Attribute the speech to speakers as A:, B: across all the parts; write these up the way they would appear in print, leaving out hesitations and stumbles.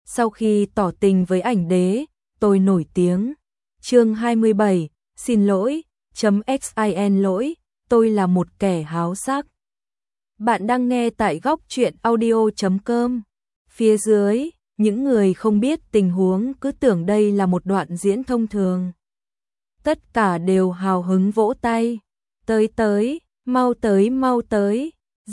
A: sau khi tỏ tình với ảnh đế, tôi nổi tiếng. Chương 27, xin lỗi, .xin lỗi, tôi là một kẻ háo sắc. Bạn đang nghe tại góc truyện audio.com. Phía dưới, những người không biết tình huống cứ tưởng đây là một đoạn diễn thông thường. Tất cả đều hào hứng vỗ tay. Tới, mau tới,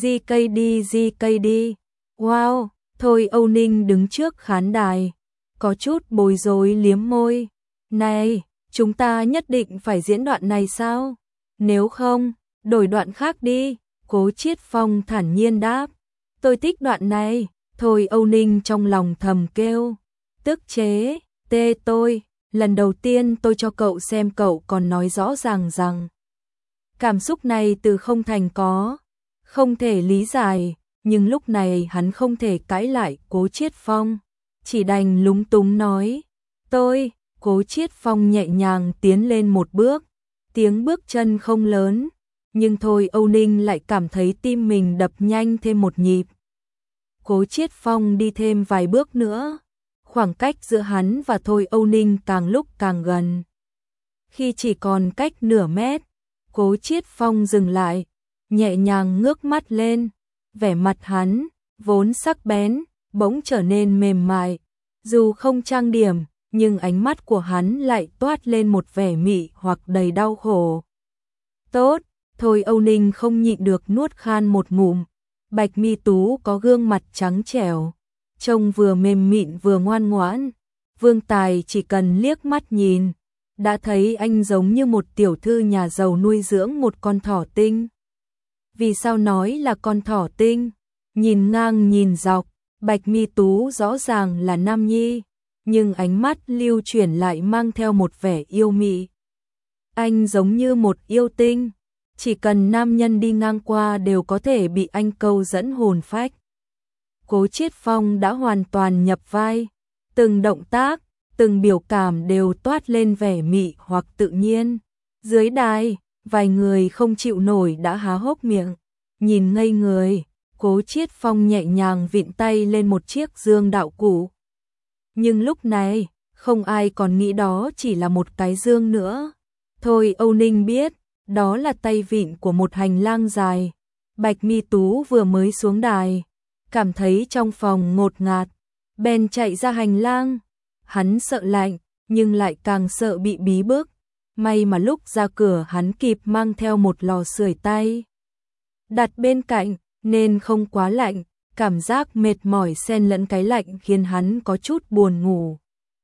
A: GKD. Wow, thôi Âu Ninh đứng trước khán đài, có chút bối rối liếm môi. Này, chúng ta nhất định phải diễn đoạn này sao? Nếu không, đổi đoạn khác đi. Cố Chiết Phong thản nhiên đáp. Tôi thích đoạn này. Thôi Âu Ninh trong lòng thầm kêu. Tức chế, tôi. Lần đầu tiên tôi cho cậu xem cậu còn nói rõ ràng rằng cảm xúc này từ không thành có. Không thể lý giải, nhưng lúc này hắn không thể cãi lại Cố Chiết Phong. Chỉ đành lúng túng nói. Tôi, Cố Chiết Phong nhẹ nhàng tiến lên một bước. Tiếng bước chân không lớn, nhưng thôi Âu Ninh lại cảm thấy tim mình đập nhanh thêm một nhịp. Cố Chiết Phong đi thêm vài bước nữa. Khoảng cách giữa hắn và thôi Âu Ninh càng lúc càng gần. Khi chỉ còn cách nửa mét, Cố Chiết Phong dừng lại, nhẹ nhàng ngước mắt lên. Vẻ mặt hắn, vốn sắc bén, bỗng trở nên mềm mại. Dù không trang điểm, nhưng ánh mắt của hắn lại toát lên một vẻ mị hoặc đầy đau khổ. Tốt, thôi Âu Ninh không nhịn được nuốt khan một ngụm. Bạch Mi Tú có gương mặt trắng trẻo, trông vừa mềm mịn vừa ngoan ngoãn. Vương Tài chỉ cần liếc mắt nhìn, đã thấy anh giống như một tiểu thư nhà giàu nuôi dưỡng một con thỏ tinh. Vì sao nói là con thỏ tinh? Nhìn ngang nhìn dọc, Bạch Mi Tú rõ ràng là nam nhi, nhưng ánh mắt lưu chuyển lại mang theo một vẻ yêu mị. Anh giống như một yêu tinh, chỉ cần nam nhân đi ngang qua đều có thể bị anh câu dẫn hồn phách. Cố Chiết Phong đã hoàn toàn nhập vai, từng động tác, từng biểu cảm đều toát lên vẻ mị hoặc tự nhiên. Dưới đài, vài người không chịu nổi đã há hốc miệng, nhìn ngây người. Cố Chiết Phong nhẹ nhàng vịn tay lên một chiếc dương đạo cụ. Nhưng lúc này, không ai còn nghĩ đó chỉ là một cái dương nữa. Thôi Âu Ninh biết, đó là tay vịn của một hành lang dài. Bạch Mi Tú vừa mới xuống đài, cảm thấy trong phòng ngột ngạt, bèn chạy ra hành lang. Hắn sợ lạnh, nhưng lại càng sợ bị bí bức. May mà lúc ra cửa hắn kịp mang theo một lò sưởi tay đặt bên cạnh, nên không quá lạnh. Cảm giác mệt mỏi xen lẫn cái lạnh khiến hắn có chút buồn ngủ.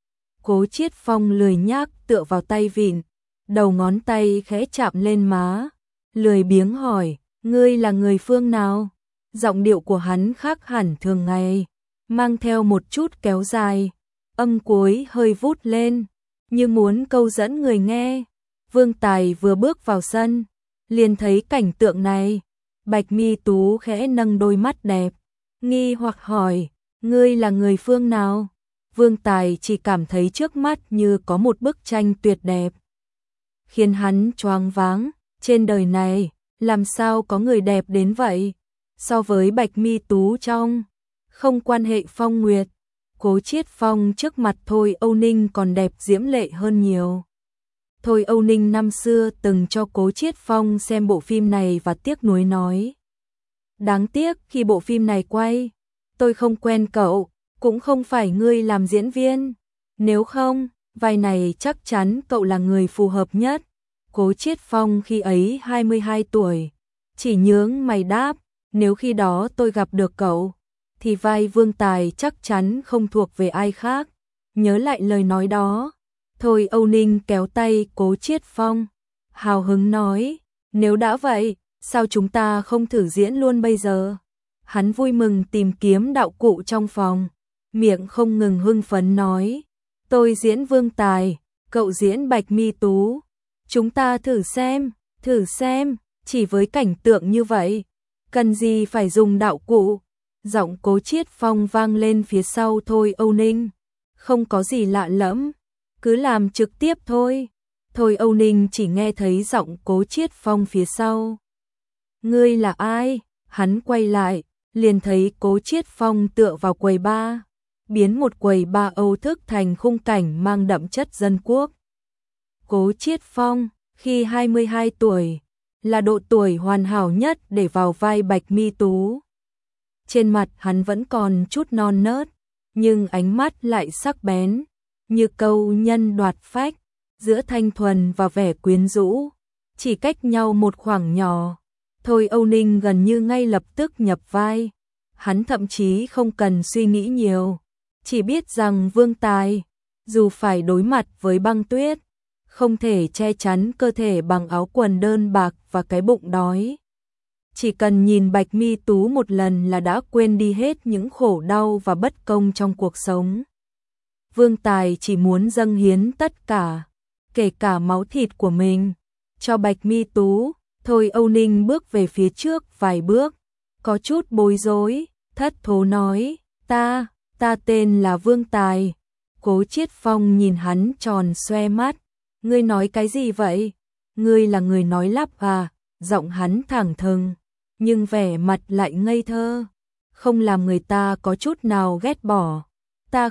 A: Cố Chiết Phong lười nhác tựa vào tay vịn, đầu ngón tay khẽ chạm lên má, lười biếng hỏi, ngươi là người phương nào? Giọng điệu của hắn khác hẳn thường ngày, mang theo một chút kéo dài, âm cuối hơi vút lên, như muốn câu dẫn người nghe. Vương Tài vừa bước vào sân, liền thấy cảnh tượng này. Bạch Mi Tú khẽ nâng đôi mắt đẹp, nghi hoặc hỏi, ngươi là người phương nào? Vương Tài chỉ cảm thấy trước mắt như có một bức tranh tuyệt đẹp, khiến hắn choáng váng. Trên đời này, làm sao có người đẹp đến vậy? So với Bạch Mi Tú trong không quan hệ phong nguyệt, Cố Chiết Phong trước mặt thôi Âu Ninh còn đẹp diễm lệ hơn nhiều. Thôi Âu Ninh năm xưa từng cho Cố Chiết Phong xem bộ phim này và tiếc nuối nói. Đáng tiếc khi bộ phim này quay, tôi không quen cậu, cũng không phải ngươi làm diễn viên. Nếu không, vai này chắc chắn cậu là người phù hợp nhất. Cố Chiết Phong khi ấy 22 tuổi, chỉ nhướng mày đáp, nếu khi đó tôi gặp được cậu, thì vai Vương Tài chắc chắn không thuộc về ai khác. Nhớ lại lời nói đó, thôi Âu Ninh kéo tay Cố Chiết Phong, hào hứng nói, nếu đã vậy, sao chúng ta không thử diễn luôn bây giờ? Hắn vui mừng tìm kiếm đạo cụ trong phòng, miệng không ngừng hưng phấn nói, tôi diễn Vương Tài, cậu diễn Bạch Mi Tú. Chúng ta thử xem, chỉ với cảnh tượng như vậy, cần gì phải dùng đạo cụ? Giọng Cố Chiết Phong vang lên phía sau thôi Âu Ninh, không có gì lạ lẫm, cứ làm trực tiếp thôi. Thôi Âu Ninh chỉ nghe thấy giọng Cố Chiết Phong phía sau. Ngươi là ai? Hắn quay lại, liền thấy Cố Chiết Phong tựa vào quầy bar, biến một quầy bar Âu thức thành khung cảnh mang đậm chất dân quốc. Cố Chiết Phong, khi 22 tuổi, là độ tuổi hoàn hảo nhất để vào vai Bạch Mi Tú. Trên mặt hắn vẫn còn chút non nớt, nhưng ánh mắt lại sắc bén, như câu nhân đoạt phách, giữa thanh thuần và vẻ quyến rũ, chỉ cách nhau một khoảng nhỏ. Thôi Âu Ninh gần như ngay lập tức nhập vai. Hắn thậm chí không cần suy nghĩ nhiều, chỉ biết rằng Vương Tài, dù phải đối mặt với băng tuyết, không thể che chắn cơ thể bằng áo quần đơn bạc và cái bụng đói. Chỉ cần nhìn Bạch Mi Tú một lần là đã quên đi hết những khổ đau và bất công trong cuộc sống. Vương Tài chỉ muốn dâng hiến tất cả, kể cả máu thịt của mình, cho Bạch Mi Tú. Thôi Âu Ninh bước về phía trước vài bước, có chút bối rối, thất thố nói, ta tên là Vương Tài. Cố Chiết Phong nhìn hắn tròn xoe mắt, ngươi nói cái gì vậy? Ngươi là người nói lắp à? Giọng hắn thẳng thừng, nhưng vẻ mặt lại ngây thơ, không làm người ta có chút nào ghét bỏ. Ta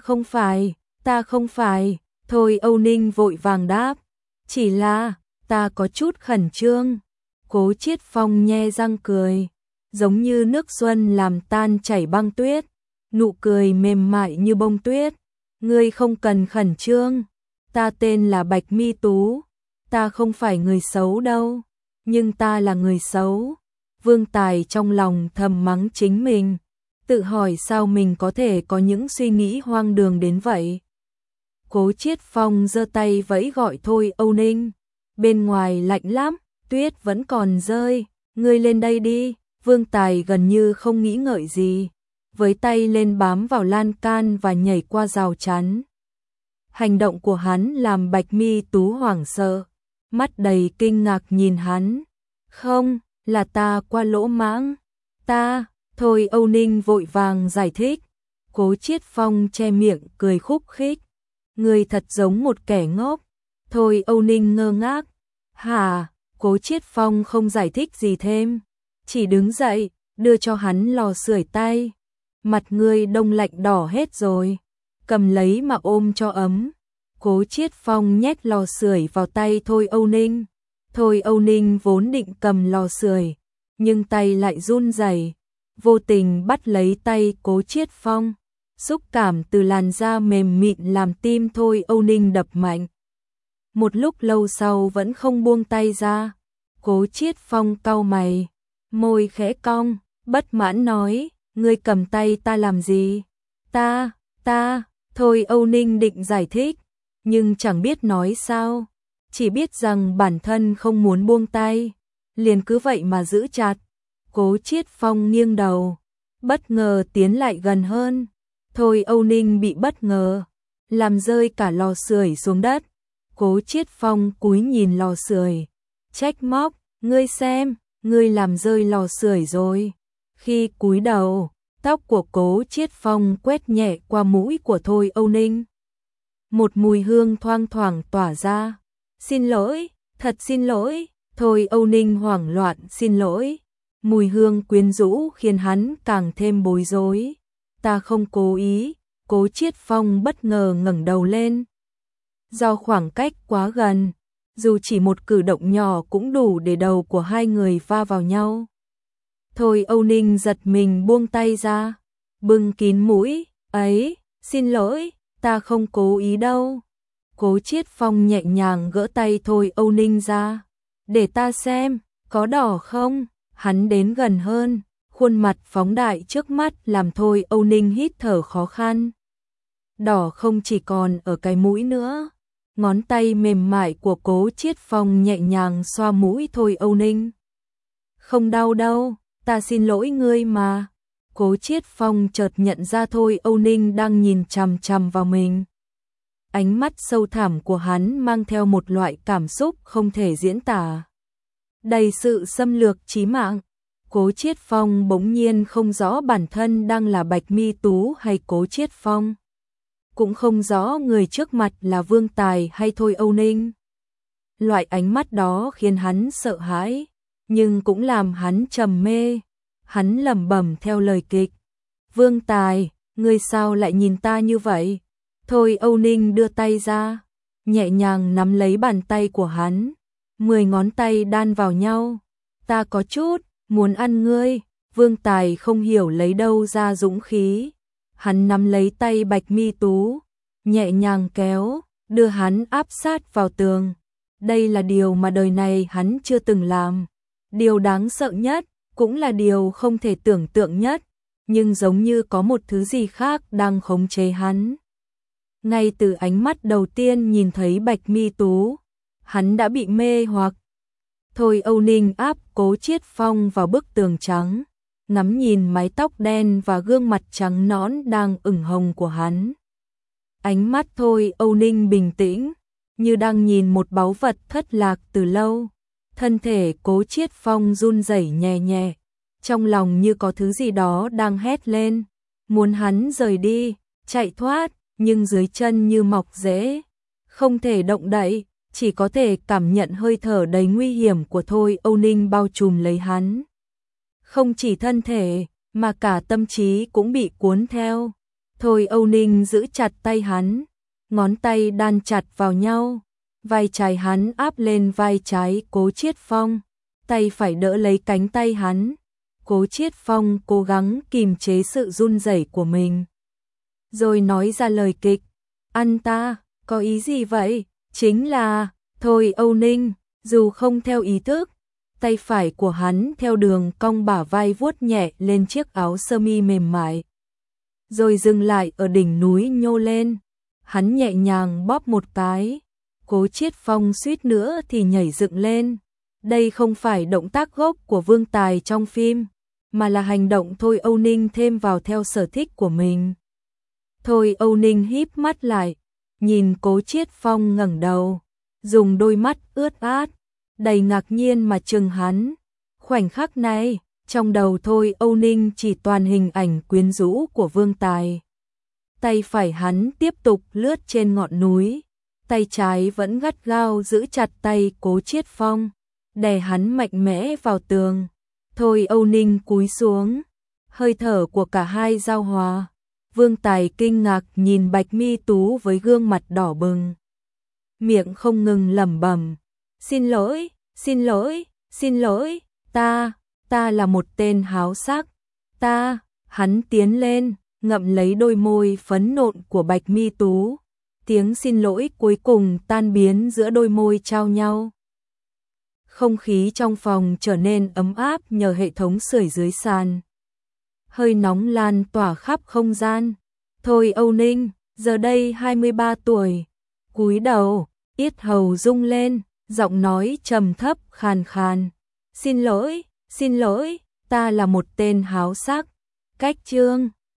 A: không phải, Thôi Âu Ninh vội vàng đáp, chỉ là, ta có chút khẩn trương. Cố Chiết Phong nhe răng cười, giống như nước xuân làm tan chảy băng tuyết, nụ cười mềm mại như bông tuyết. Ngươi không cần khẩn trương, ta tên là Bạch Mi Tú, ta không phải người xấu đâu, nhưng ta là người xấu. Vương Tài trong lòng thầm mắng chính mình, tự hỏi sao mình có thể có những suy nghĩ hoang đường đến vậy. Cố Chiết Phong giơ tay vẫy gọi Thôi Âu Ninh, bên ngoài lạnh lắm, tuyết vẫn còn rơi, ngươi lên đây đi. Vương Tài gần như không nghĩ ngợi gì, với tay lên bám vào lan can và nhảy qua rào chắn. Hành động của hắn làm Bạch Mi Tú hoảng sợ, mắt đầy kinh ngạc nhìn hắn. Không, là ta qua lỗ mãng. Thôi Âu Ninh vội vàng giải thích. Cố Chiết Phong che miệng cười khúc khích. Ngươi thật giống một kẻ ngốc. Thôi Âu Ninh ngơ ngác. Hả? Cố Chiết Phong không giải thích gì thêm, chỉ đứng dậy, đưa cho hắn lò sưởi tay. Mặt ngươi đông lạnh đỏ hết rồi, cầm lấy mà ôm cho ấm. Cố Chiết Phong nhét lò sưởi vào tay Thôi Âu Ninh. Thôi Âu Ninh vốn định cầm lò sưởi, nhưng tay lại run rẩy, vô tình bắt lấy tay Cố Chiết Phong. Xúc cảm từ làn da mềm mịn làm tim Thôi Âu Ninh đập mạnh. Một lúc lâu sau vẫn không buông tay ra. Cố Chiết Phong cau mày, môi khẽ cong, bất mãn nói, ngươi cầm tay ta làm gì? Thôi Âu Ninh định giải thích, nhưng chẳng biết nói sao, chỉ biết rằng bản thân không muốn buông tay, liền cứ vậy mà giữ chặt. Cố Chiết Phong nghiêng đầu, bất ngờ tiến lại gần hơn. Thôi Âu Ninh bị bất ngờ, làm rơi cả lò sưởi xuống đất. Cố Chiết Phong cúi nhìn lò sưởi, trách móc, ngươi xem, ngươi làm rơi lò sưởi rồi. Khi cúi đầu, tóc của Cố Chiết Phong quét nhẹ qua mũi của Thôi Âu Ninh. Một mùi hương thoang thoảng tỏa ra. Xin lỗi, thật xin lỗi. Thôi Âu Ninh hoảng loạn xin lỗi. Mùi hương quyến rũ khiến hắn càng thêm bối rối. Ta không cố ý. Cố Chiết Phong bất ngờ ngẩng đầu lên. Do khoảng cách quá gần, dù chỉ một cử động nhỏ cũng đủ để đầu của hai người va vào nhau. Thôi Âu Ninh giật mình buông tay ra, bưng kín mũi, ấy, xin lỗi, ta không cố ý đâu. Cố Chiết Phong nhẹ nhàng gỡ tay Thôi Âu Ninh ra, để ta xem, có đỏ không? Hắn đến gần hơn, khuôn mặt phóng đại trước mắt làm Thôi Âu Ninh hít thở khó khăn. Đỏ không chỉ còn ở cái mũi nữa. Ngón tay mềm mại của Cố Chiết Phong nhẹ nhàng xoa mũi Thôi Âu Ninh. Không đau đâu, ta xin lỗi ngươi mà. Cố Chiết Phong chợt nhận ra Thôi Âu Ninh đang nhìn chằm chằm vào mình. Ánh mắt sâu thẳm của hắn mang theo một loại cảm xúc không thể diễn tả, đầy sự xâm lược chí mạng. Cố Chiết Phong bỗng nhiên không rõ bản thân đang là Bạch Mi Tú hay Cố Chiết Phong. Cũng không rõ người trước mặt là Vương Tài hay Thôi Âu Ninh. Loại ánh mắt đó khiến hắn sợ hãi, nhưng cũng làm hắn trầm mê. Hắn lẩm bẩm theo lời kịch. Vương Tài, Ngươi sao lại nhìn ta như vậy? Thôi Âu Ninh đưa tay ra, nhẹ nhàng nắm lấy bàn tay của hắn, 10 ngón tay đan vào nhau. Ta có chút muốn ăn ngươi. Vương Tài không hiểu lấy đâu ra dũng khí. Hắn nắm lấy tay Bạch Mi Tú, nhẹ nhàng kéo, đưa hắn áp sát vào tường. Đây là điều mà đời này hắn chưa từng làm. Điều đáng sợ nhất, cũng là điều không thể tưởng tượng nhất, nhưng giống như có một thứ gì khác đang khống chế hắn. Ngay từ ánh mắt đầu tiên nhìn thấy Bạch Mi Tú, hắn đã bị mê hoặc. Thôi Âu Ninh áp Cố Chiết Phong vào bức tường trắng, ngắm nhìn mái tóc đen và gương mặt trắng nõn đang ửng hồng của hắn. Ánh mắt Thôi Âu Ninh bình tĩnh, như đang nhìn một báu vật thất lạc từ lâu. Thân thể Cố Chiết Phong run rẩy nhẹ nhẹ, trong lòng như có thứ gì đó đang hét lên, muốn hắn rời đi, chạy thoát, nhưng dưới chân như mọc rễ, không thể động đậy, chỉ có thể cảm nhận hơi thở đầy nguy hiểm của Thôi Âu Ninh bao trùm lấy hắn. Không chỉ thân thể, mà cả tâm trí cũng bị cuốn theo. Thôi Âu Ninh giữ chặt tay hắn, ngón tay đan chặt vào nhau, vai trái hắn áp lên vai trái Cố Chiết Phong, tay phải đỡ lấy cánh tay hắn. Cố Chiết Phong cố gắng kìm chế sự run rẩy của mình, rồi nói ra lời kịch. Ăn ta, có ý gì vậy? Chính là, Thôi Âu Ninh, dù không theo ý thức, tay phải của hắn theo đường cong bả vai vuốt nhẹ lên chiếc áo sơ mi mềm mại, rồi dừng lại ở đỉnh núi nhô lên. Hắn nhẹ nhàng bóp một cái, Cố Chiết Phong suýt nữa thì nhảy dựng lên. Đây không phải động tác gốc của Vương Tài trong phim, mà là hành động Thôi Âu Ninh thêm vào theo sở thích của mình. Thôi Âu Ninh híp mắt lại, nhìn Cố Chiết Phong ngẩng đầu, dùng đôi mắt ướt át, đầy ngạc nhiên mà trừng hắn. Khoảnh khắc này, trong đầu Thôi Âu Ninh chỉ toàn hình ảnh quyến rũ của Vương Tài. Tay phải hắn tiếp tục lướt trên ngọn núi, tay trái vẫn gắt gao giữ chặt tay Cố Chiết Phong, đè hắn mạnh mẽ vào tường. Thôi Âu Ninh cúi xuống, hơi thở của cả hai giao hòa. Vương Tài kinh ngạc nhìn Bạch Mi Tú với gương mặt đỏ bừng, miệng không ngừng lẩm bẩm, xin lỗi, xin lỗi, xin lỗi, ta là một tên háo sắc, hắn tiến lên, ngậm lấy đôi môi phấn nộn của Bạch Mi Tú, tiếng xin lỗi cuối cùng tan biến giữa đôi môi trao nhau. Không khí trong phòng trở nên ấm áp nhờ hệ thống sưởi dưới sàn. Hơi nóng lan tỏa khắp không gian. Thôi Âu Ninh, giờ đây 23 tuổi, cúi đầu, yết hầu rung lên, giọng nói trầm thấp khàn khàn. Xin lỗi, ta là một tên háo sắc. Cách chương